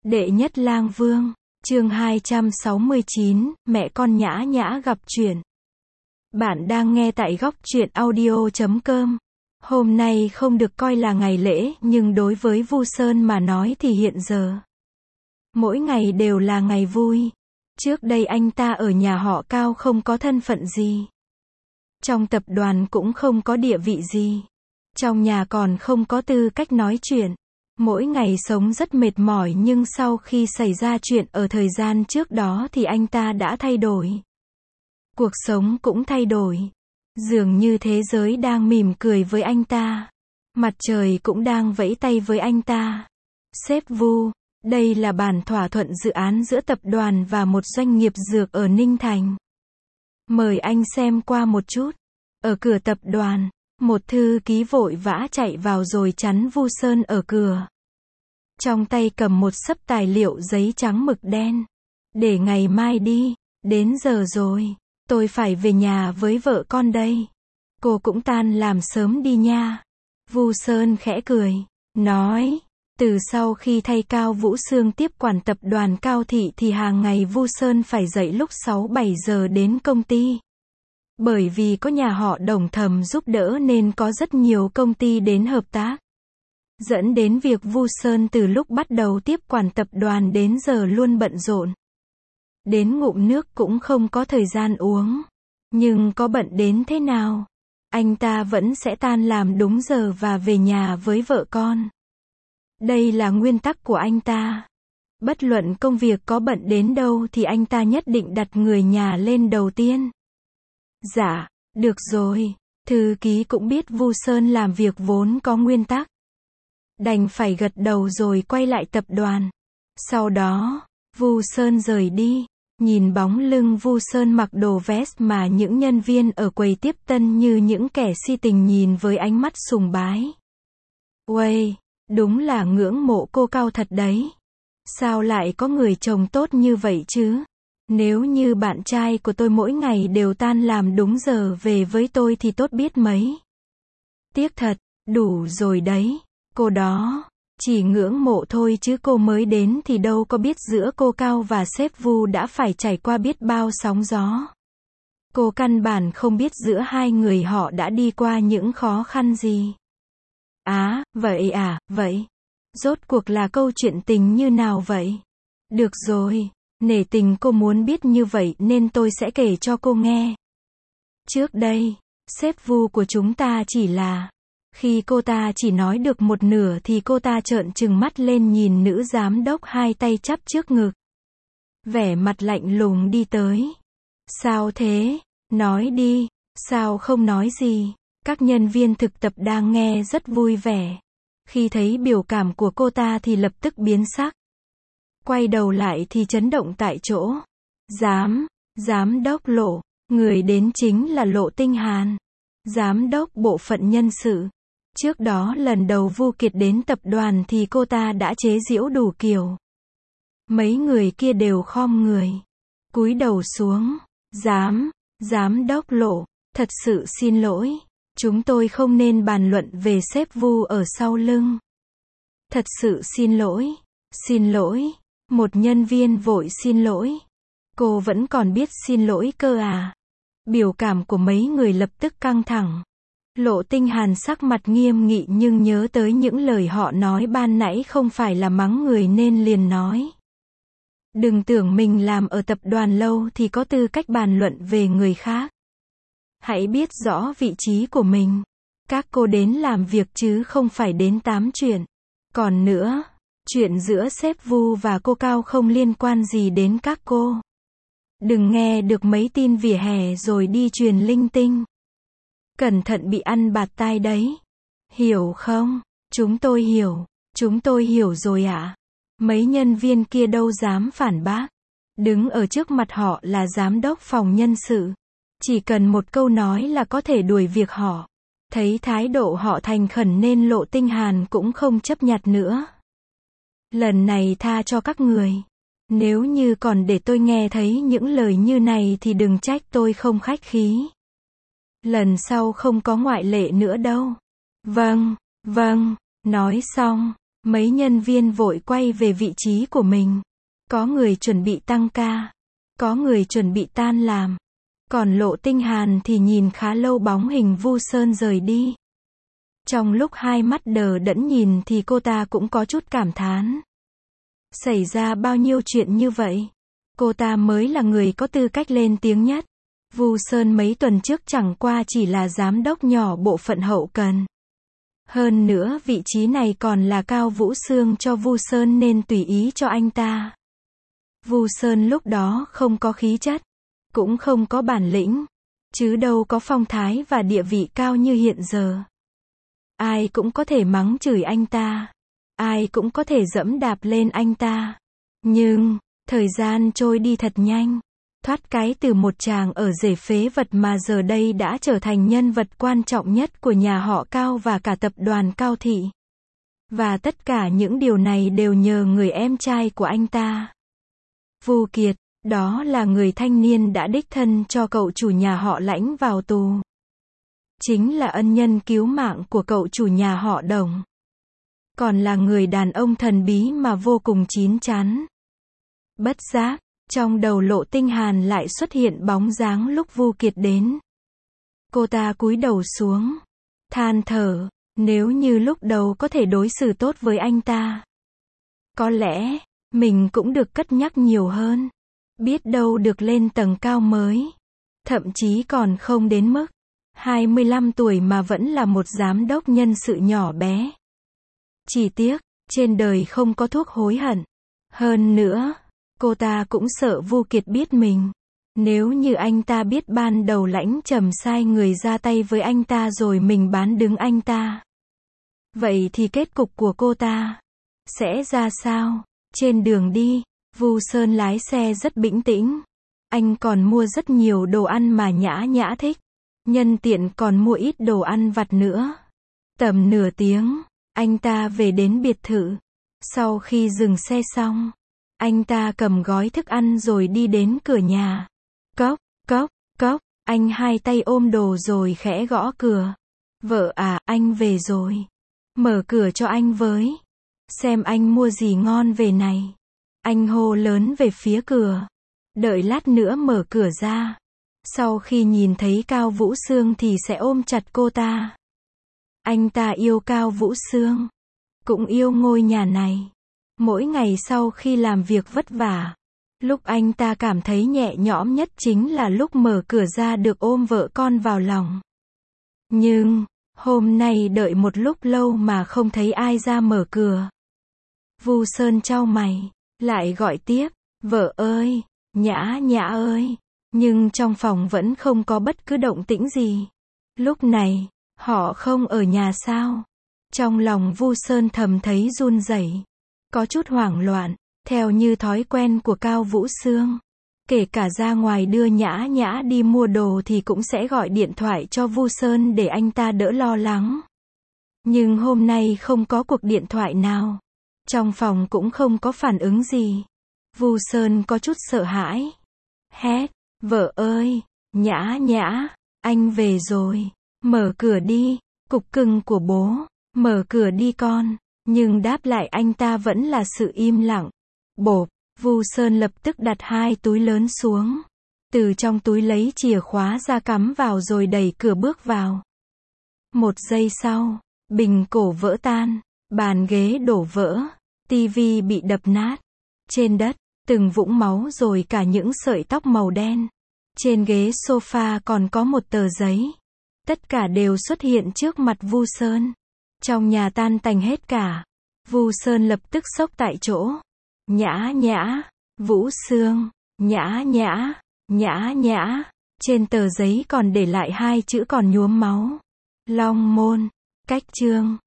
Đệ nhất lang vương, chương 269, mẹ con Nhã Nhã gặp chuyện. Bạn đang nghe tại góc truyện audio.com. Hôm nay không được coi là ngày lễ, nhưng đối với Vu Sơn mà nói thì hiện giờ, mỗi ngày đều là ngày vui. Trước đây anh ta ở nhà họ Cao không có thân phận gì. Trong tập đoàn cũng không có địa vị gì. Trong nhà còn không có tư cách nói chuyện. Mỗi ngày sống rất mệt mỏi, nhưng sau khi xảy ra chuyện ở thời gian trước đó thì anh ta đã thay đổi. Cuộc sống cũng thay đổi. Dường như thế giới đang mỉm cười với anh ta. Mặt trời cũng đang vẫy tay với anh ta. Sếp Vu, đây là bản thỏa thuận dự án giữa tập đoàn và một doanh nghiệp dược ở Ninh Thành. Mời anh xem qua một chút. Ở cửa tập đoàn, một thư ký vội vã chạy vào rồi chắn Vu Sơn ở cửa. Trong tay cầm một xấp tài liệu giấy trắng mực đen. Để ngày mai đi, đến giờ rồi, tôi phải về nhà với vợ con đây. Cô cũng tan làm sớm đi nha. Vu Sơn khẽ cười, nói, từ sau khi thay Cao Vũ Sương tiếp quản tập đoàn Cao Thị thì hàng ngày Vu Sơn phải dậy lúc 6-7 giờ đến công ty. Bởi vì có nhà họ Đồng thầm giúp đỡ nên có rất nhiều công ty đến hợp tác. Dẫn đến việc Vu Sơn từ lúc bắt đầu tiếp quản tập đoàn đến giờ luôn bận rộn. Đến ngụm nước cũng không có thời gian uống. Nhưng có bận đến thế nào, anh ta vẫn sẽ tan làm đúng giờ và về nhà với vợ con. Đây là nguyên tắc của anh ta. Bất luận công việc có bận đến đâu thì anh ta nhất định đặt người nhà lên đầu tiên. Dạ, được rồi. Thư ký cũng biết Vu Sơn làm việc vốn có nguyên tắc. Đành phải gật đầu rồi quay lại tập đoàn. Sau đó, Vu Sơn rời đi. Nhìn bóng lưng Vu Sơn mặc đồ vest mà những nhân viên ở quầy tiếp tân như những kẻ si tình nhìn với ánh mắt sùng bái. Uầy, đúng là ngưỡng mộ cô Cao thật đấy. Sao lại có người chồng tốt như vậy chứ? Nếu như bạn trai của tôi mỗi ngày đều tan làm đúng giờ về với tôi thì tốt biết mấy. Tiếc thật, đủ rồi đấy. Cô đó, chỉ ngưỡng mộ thôi chứ cô mới đến thì đâu có biết giữa cô Cao và sếp Vu đã phải trải qua biết bao sóng gió. Cô căn bản không biết giữa hai người họ đã đi qua những khó khăn gì. Vậy à, vậy. Rốt cuộc là câu chuyện tình như nào vậy? Được rồi, nể tình cô muốn biết như vậy nên tôi sẽ kể cho cô nghe. Trước đây, sếp Vu của chúng ta chỉ là... Khi cô ta chỉ nói được một nửa thì cô ta trợn trừng mắt lên nhìn nữ giám đốc hai tay chắp trước ngực. Vẻ mặt lạnh lùng đi tới. Sao thế? Nói đi. Sao không nói gì? Các nhân viên thực tập đang nghe rất vui vẻ. Khi thấy biểu cảm của cô ta thì lập tức biến sắc. Quay đầu lại thì chấn động tại chỗ. Giám đốc Lộ. Người đến chính là Lộ Tinh Hàn. Giám đốc bộ phận nhân sự. Trước đó lần đầu Vu Kiệt đến tập đoàn thì cô ta đã chế giễu đủ kiểu. Mấy người kia đều khom người, cúi đầu xuống. Giám đốc Lộ, thật sự xin lỗi. Chúng tôi không nên bàn luận về sếp Vu ở sau lưng. Thật sự xin lỗi. Xin lỗi. Một nhân viên vội xin lỗi. Cô vẫn còn biết xin lỗi cơ à? Biểu cảm của mấy người lập tức căng thẳng. Lộ Tinh Hàn sắc mặt nghiêm nghị nhưng nhớ tới những lời họ nói ban nãy không phải là mắng người nên liền nói. Đừng tưởng mình làm ở tập đoàn lâu thì có tư cách bàn luận về người khác. Hãy biết rõ vị trí của mình. Các cô đến làm việc chứ không phải đến tám chuyện. Còn nữa, chuyện giữa sếp Vu và cô Cao không liên quan gì đến các cô. Đừng nghe được mấy tin vỉa hè rồi đi truyền linh tinh. Cẩn thận bị ăn bạt tai đấy. Hiểu không? Chúng tôi hiểu rồi ạ. Mấy nhân viên kia đâu dám phản bác. Đứng ở trước mặt họ là giám đốc phòng nhân sự. Chỉ cần một câu nói là có thể đuổi việc họ. Thấy thái độ họ thành khẩn nên Lộ Tinh Hàn cũng không chấp nhặt nữa. Lần này tha cho các người. Nếu như còn để tôi nghe thấy những lời như này thì đừng trách tôi không khách khí. Lần sau không có ngoại lệ nữa đâu. Vâng, nói xong, Mấy nhân viên vội quay về vị trí của mình. Có người chuẩn bị tăng ca. Có người chuẩn bị tan làm. Còn Lộ Tinh Hàn thì nhìn khá lâu bóng hình Vu Sơn rời đi. Trong lúc hai mắt đờ đẫn nhìn thì cô ta cũng có chút cảm thán. Xảy ra bao nhiêu chuyện như vậy? Cô ta mới là người có tư cách lên tiếng nhất. Vu Sơn mấy tuần trước chẳng qua chỉ là giám đốc nhỏ bộ phận hậu cần. Hơn nữa vị trí này còn là Cao Vũ Sương cho Vu Sơn nên tùy ý cho anh ta. Vu Sơn lúc đó không có khí chất, cũng không có bản lĩnh, chứ đâu có phong thái và địa vị cao như hiện giờ. Ai cũng có thể mắng chửi anh ta, ai cũng có thể dẫm đạp lên anh ta. Nhưng, thời gian trôi đi thật nhanh. Thoát cái từ một chàng ở rể phế vật mà giờ đây đã trở thành nhân vật quan trọng nhất của nhà họ Cao và cả tập đoàn Cao Thị. Và tất cả những điều này đều nhờ người em trai của anh ta. Vu Kiệt, đó là người thanh niên đã đích thân cho cậu chủ nhà họ Lãnh vào tù. Chính là ân nhân cứu mạng của cậu chủ nhà họ Đồng. Còn là người đàn ông thần bí mà vô cùng chín chắn. Bất giác, trong đầu Lộ Tinh Hàn lại xuất hiện bóng dáng lúc Vu Kiệt đến. Cô ta cúi đầu xuống, than thở, nếu như lúc đầu có thể đối xử tốt với anh ta, có lẽ, mình cũng được cất nhắc nhiều hơn. Biết đâu được lên tầng cao mới. Thậm chí còn không đến mức 25 tuổi mà vẫn là một giám đốc nhân sự nhỏ bé. Chỉ tiếc, trên đời không có thuốc hối hận. Hơn nữa, cô ta cũng sợ Vu Kiệt biết mình. Nếu như anh ta biết ban đầu Lãnh Trầm sai người ra tay với anh ta rồi mình bán đứng anh ta, vậy thì kết cục của cô ta sẽ ra sao? Trên đường đi, Vu Sơn lái xe rất bình tĩnh. Anh còn mua rất nhiều đồ ăn mà Nhã Nhã thích. Nhân tiện còn mua ít đồ ăn vặt nữa. Tầm nửa tiếng, anh ta về đến biệt thự. Sau khi dừng xe xong, anh ta cầm gói thức ăn rồi đi đến cửa nhà. Cốc, cốc, cốc, anh hai tay ôm đồ rồi khẽ gõ cửa. Vợ à, anh về rồi. Mở cửa cho anh với. Xem anh mua gì ngon về này. Anh hô lớn về phía cửa. Đợi lát nữa mở cửa ra. Sau khi nhìn thấy Cao Vũ Sương thì sẽ ôm chặt cô ta. Anh ta yêu Cao Vũ Sương. Cũng yêu ngôi nhà này. Mỗi ngày sau khi làm việc vất vả, lúc anh ta cảm thấy nhẹ nhõm nhất chính là lúc mở cửa ra được ôm vợ con vào lòng. Nhưng, hôm nay đợi một lúc lâu mà không thấy ai ra mở cửa. Vu Sơn chau mày, lại gọi tiếp, vợ ơi, Nhã Nhã ơi. Nhưng trong phòng vẫn không có bất cứ động tĩnh gì. Lúc này, họ không ở nhà sao? Trong lòng Vu Sơn thầm thấy run rẩy, có chút hoảng loạn, theo như thói quen của Cao Vũ Sương. Kể cả ra ngoài đưa Nhã Nhã đi mua đồ thì cũng sẽ gọi điện thoại cho Vu Sơn để anh ta đỡ lo lắng. Nhưng hôm nay không có cuộc điện thoại nào. Trong phòng cũng không có phản ứng gì. Vu Sơn có chút sợ hãi. Hét, vợ ơi, Nhã Nhã, anh về rồi. Mở cửa đi, cục cưng của bố. Mở cửa đi con. Nhưng đáp lại anh ta vẫn là sự im lặng. Bộp, Vu Sơn lập tức đặt hai túi lớn xuống. Từ trong túi lấy chìa khóa ra cắm vào rồi đẩy cửa bước vào. Một giây sau, bình cổ vỡ tan, bàn ghế đổ vỡ, tivi bị đập nát. Trên đất, từng vũng máu rồi cả những sợi tóc màu đen. Trên ghế sofa còn có một tờ giấy. Tất cả đều xuất hiện trước mặt Vu Sơn. Trong nhà tan tành hết cả. Vu Sơn lập tức sốc tại chỗ. Nhã Nhã, Vũ Sương, Nhã Nhã, Nhã Nhã. Trên tờ giấy còn để lại hai chữ còn nhuốm máu. Long Môn, cách chương.